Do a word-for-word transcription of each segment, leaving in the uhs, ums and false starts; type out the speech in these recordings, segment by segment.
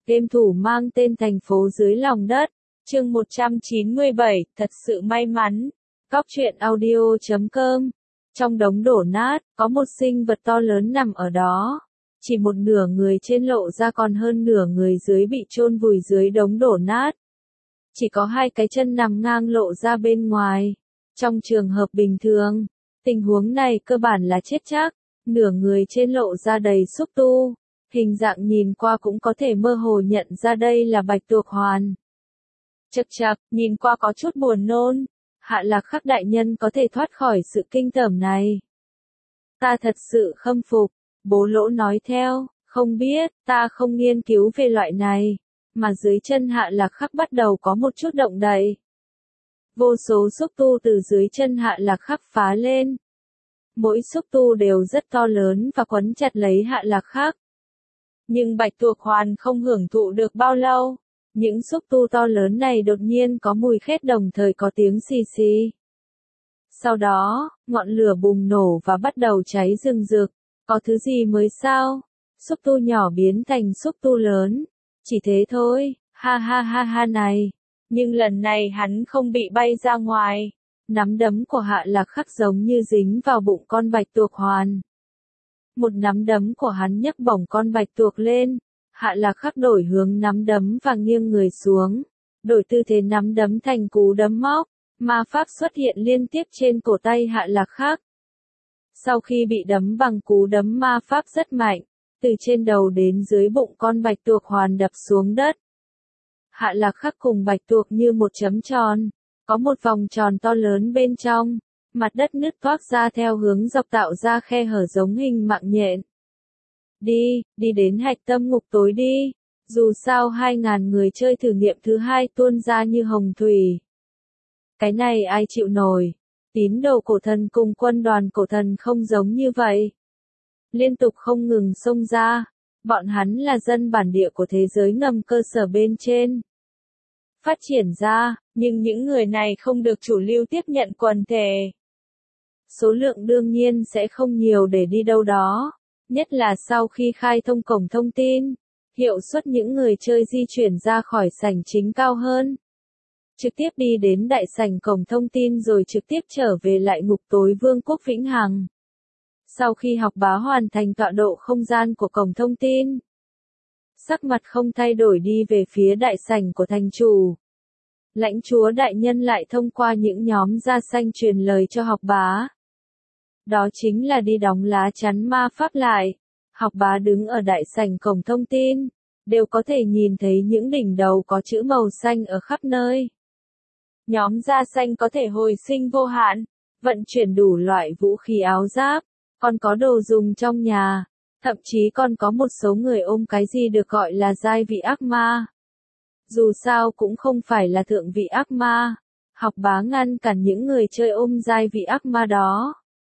game thủ mang tên thành phố dưới lòng đất. Chương một trăm chín mươi bảy, thật sự may mắn. Góc truyện audio chấm com. Trong đống đổ nát, có một sinh vật to lớn nằm ở đó. Chỉ một nửa người trên lộ ra, còn hơn nửa người dưới bị chôn vùi dưới đống đổ nát. Chỉ có hai cái chân nằm ngang lộ ra bên ngoài. Trong trường hợp bình thường, tình huống này cơ bản là chết chắc. Nửa người trên lộ ra đầy xúc tu. Hình dạng nhìn qua cũng có thể mơ hồ nhận ra đây là bạch tuộc hoàn. Chậc chậc, nhìn qua có chút buồn nôn. Hạ Lạc Khắc đại nhân có thể thoát khỏi sự kinh tởm này. Ta thật sự khâm phục. Bố Lỗ nói theo, không biết, ta không nghiên cứu về loại này. Mà dưới chân Hạ Lạc Khắc bắt đầu có một chút động đậy. Vô số xúc tu từ dưới chân Hạ Lạc Khắc phá lên. Mỗi xúc tu đều rất to lớn và quấn chặt lấy Hạ Lạc Khắc. Nhưng bạch tuộc hoàn không hưởng thụ được bao lâu. Những xúc tu to lớn này đột nhiên có mùi khét, đồng thời có tiếng xì xì. Sau đó, ngọn lửa bùng nổ và bắt đầu cháy rừng rực. Có thứ gì mới sao? Xúc tu nhỏ biến thành xúc tu lớn. Chỉ thế thôi, ha ha ha ha này. Nhưng lần này hắn không bị bay ra ngoài. Nắm đấm của Hạ Lạc Khắc giống như dính vào bụng con bạch tuộc hoàn. Một nắm đấm của hắn nhấc bổng con bạch tuộc lên. Hạ Lạc Khắc đổi hướng nắm đấm và nghiêng người xuống. Đổi tư thế nắm đấm thành cú đấm móc. Ma pháp xuất hiện liên tiếp trên cổ tay Hạ Lạc Khắc. Sau khi bị đấm bằng cú đấm ma pháp rất mạnh, từ trên đầu đến dưới bụng con bạch tuộc hoàn đập xuống đất. Hạ Lạc Khắc cùng bạch tuộc như một chấm tròn, có một vòng tròn to lớn bên trong, mặt đất nứt toác ra theo hướng dọc tạo ra khe hở giống hình mạng nhện. Đi, đi đến hạch tâm ngục tối đi, dù sao hai ngàn người chơi thử nghiệm thứ hai tuôn ra như hồng thủy. Cái này ai chịu nổi, tín đồ cổ thần cùng quân đoàn cổ thần không giống như vậy. Liên tục không ngừng xông ra, bọn hắn là dân bản địa của thế giới ngầm cơ sở bên trên. Phát triển ra, nhưng những người này không được chủ lưu tiếp nhận quần thể. Số lượng đương nhiên sẽ không nhiều để đi đâu đó, nhất là sau khi khai thông cổng thông tin, hiệu suất những người chơi di chuyển ra khỏi sảnh chính cao hơn. Trực tiếp đi đến đại sảnh cổng thông tin rồi trực tiếp trở về lại ngục tối Vương quốc Vĩnh Hằng. Sau khi học bá hoàn thành tọa độ không gian của cổng thông tin, sắc mặt không thay đổi đi về phía đại sảnh của thành chủ. Lãnh chúa đại nhân lại thông qua những nhóm da xanh truyền lời cho học bá. Đó chính là đi đóng lá chắn ma pháp lại. Học bá đứng ở đại sảnh cổng thông tin, đều có thể nhìn thấy những đỉnh đầu có chữ màu xanh ở khắp nơi. Nhóm da xanh có thể hồi sinh vô hạn, vận chuyển đủ loại vũ khí áo giáp, còn có đồ dùng trong nhà, thậm chí còn có một số người ôm cái gì được gọi là giai vị ác ma. Dù sao cũng không phải là thượng vị ác ma, học bá ngăn cản những người chơi ôm giai vị ác ma đó.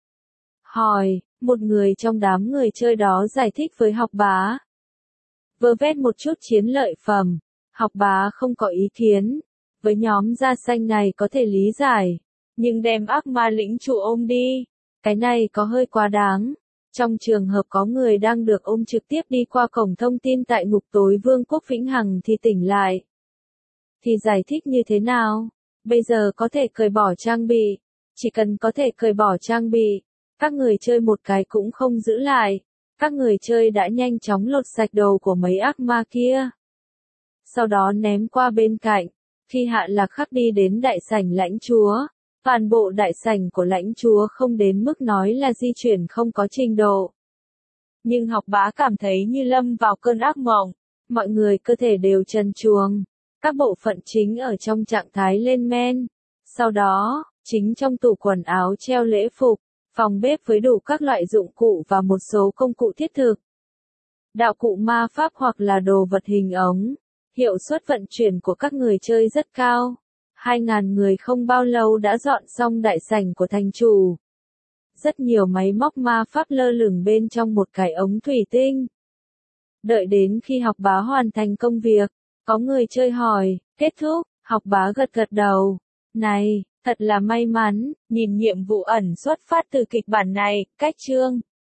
Hỏi, một người trong đám người chơi đó giải thích với học bá. Vơ vét một chút chiến lợi phẩm, học bá không có ý kiến. Với nhóm da xanh này có thể lý giải, nhưng đem ác ma lĩnh chủ ôm đi, cái này có hơi quá đáng. Trong trường hợp có người đang được ôm trực tiếp đi qua cổng thông tin tại ngục tối Vương quốc Vĩnh Hằng thì tỉnh lại. Thì giải thích như thế nào? Bây giờ có thể cởi bỏ trang bị, chỉ cần có thể cởi bỏ trang bị, các người chơi một cái cũng không giữ lại. Các người chơi đã nhanh chóng lột sạch đầu của mấy ác ma kia. Sau đó ném qua bên cạnh. Khi Hạ Lạc Khắc đi đến đại sảnh lãnh chúa, toàn bộ đại sảnh của lãnh chúa không đến mức nói là di chuyển không có trình độ. Nhưng học bá cảm thấy như lâm vào cơn ác mộng, mọi người cơ thể đều trần truồng, các bộ phận chính ở trong trạng thái lên men. Sau đó, chính trong tủ quần áo treo lễ phục, phòng bếp với đủ các loại dụng cụ và một số công cụ thiết thực. Đạo cụ ma pháp hoặc là đồ vật hình ống. Hiệu suất vận chuyển của các người chơi rất cao. Hai ngàn người không bao lâu đã dọn xong đại sảnh của thành chủ. Rất nhiều máy móc ma pháp lơ lửng bên trong một cái ống thủy tinh. Đợi đến khi học bá hoàn thành công việc, có người chơi hỏi, kết thúc, học bá gật gật đầu. Này, thật là may mắn, nhìn nhiệm vụ ẩn xuất phát từ kịch bản này, cách chương.